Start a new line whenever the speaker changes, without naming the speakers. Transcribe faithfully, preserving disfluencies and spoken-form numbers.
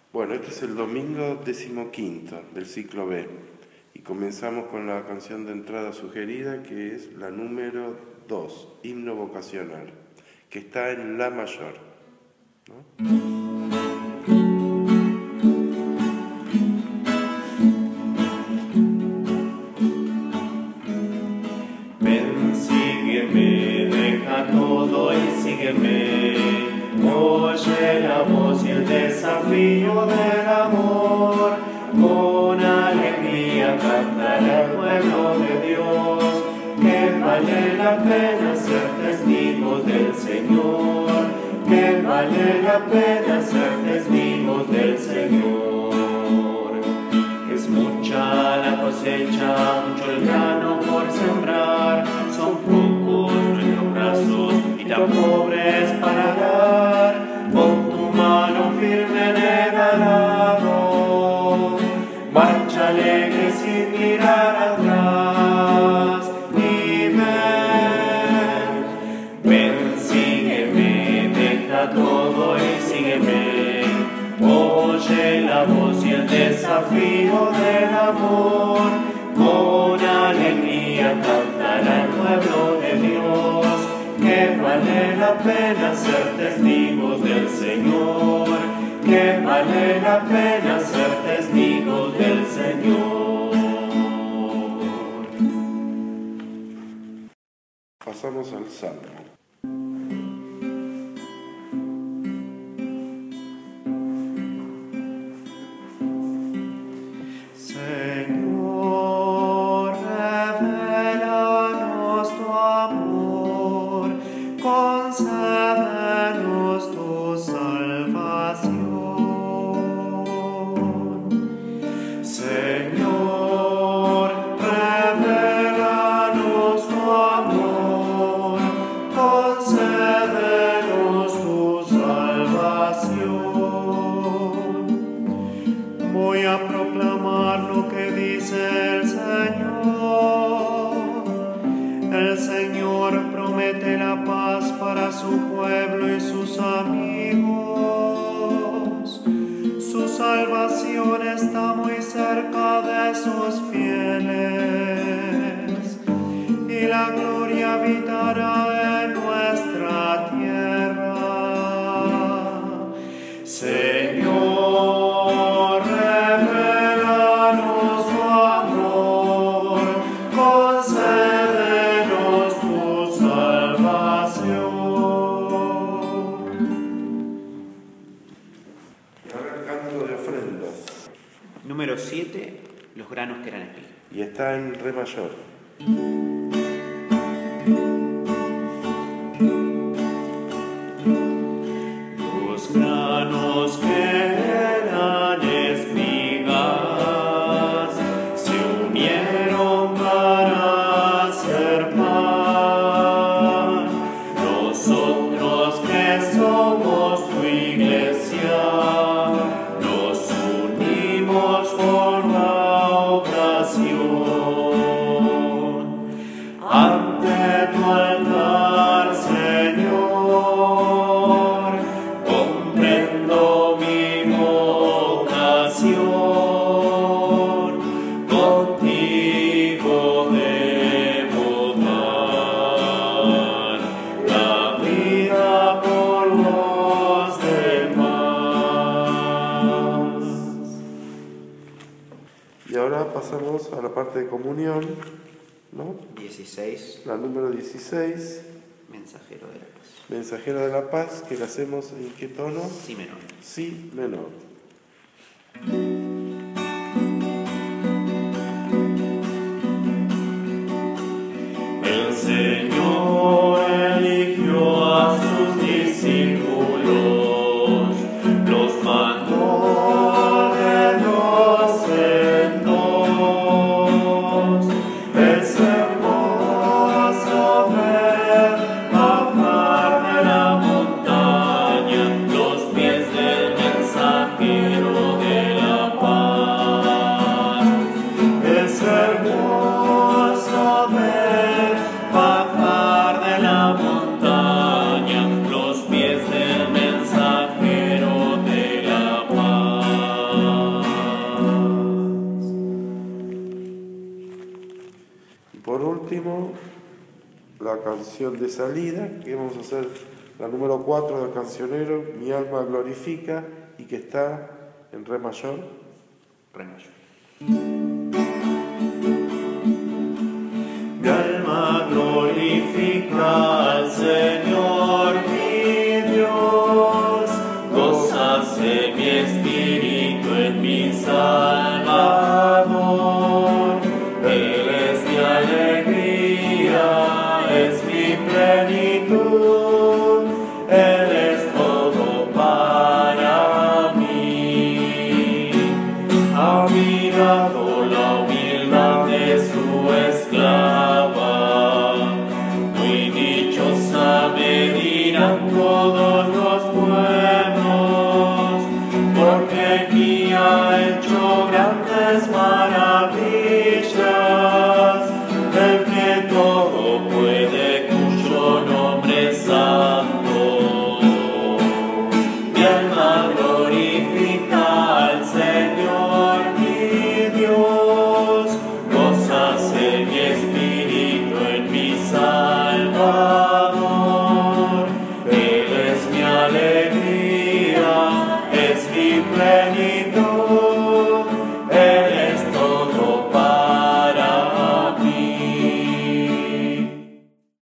Bueno, este es el domingo decimoquinto del ciclo B y comenzamos con la canción de entrada sugerida, que es la número dos, himno vocacional, que está en la mayor, ¿no?
Ven, sígueme, deja todo y sígueme. Oye la voz y el desafío del amor. Con alegría cantará el pueblo de Dios, que vale la pena ser testigos del Señor, que vale la pena ser testigos del Señor. Es mucha la cosecha, mucho el grano por sembrar, son pocos nuestros brazos y tan pobres para dar. Con tu mano firme en el arado, marcha alegre sin mirar atrás. Y ven, ven, sígueme, deja todo y sígueme. Oye la voz y el desafío del amor, con alegría cantará el pueblo de Dios, que vale la pena ser testigos del Señor, que vale la pena ser testigos del Señor.
Pasamos al Salmo.
Señor, revelanos tu amor, concédenos tu salvación. Señor, revelanos tu amor, concédenos tu salvación. Voy a proclamar lo que dice el Señor. El Señor promete la paz para su pueblo y sus amigos. Su salvación está muy cerca de sus fieles, y la gloria habitará en nuestra tierra. Señor, revelanos tu amor, concédenos tu salvación.
Y ahora el canto de ofrendas,
Número siete, los granos que eran espiga.
y está en re mayor.
Los granos que eran espigas se unieron para hacer pan. Nosotros que somos tu iglesia, nos unimos por la ocasión. Ante tu altar, Señor, comprendo mi vocación, contigo debo dar la vida por los demás.
Y ahora pasamos a la parte de comunión, ¿no?
dieciséis,
La número dieciséis,
mensajero de la paz.
mensajero de la paz, que la hacemos en qué tono?
Si menor.
Si menor.
El Señor eligió a sus discípulos, los mandó de dos en dos. Es hermoso ver bajar de la montaña los pies del mensajero de la
último, la canción de salida, que vamos a hacer la número cuatro del cancionero, Mi alma glorifica, y que está en re mayor.
Re mayor.
Mi alma glorifica al Señor mi Dios, gózase mi espíritu en mi Salvador. Él es mi alegría, es mi plenitud, Él es todo para mí. Ha mirado la humildad de su esclava, muy dichosa me dirán todos los pueblos, porque aquí ha hecho grandes maravillas, el que todo puede, cuyo nombre es santo. Mi alma glorifica al Señor mi Dios, gózase mi espíritu en mi Salvador. Él es mi alegría, es mi plenitud.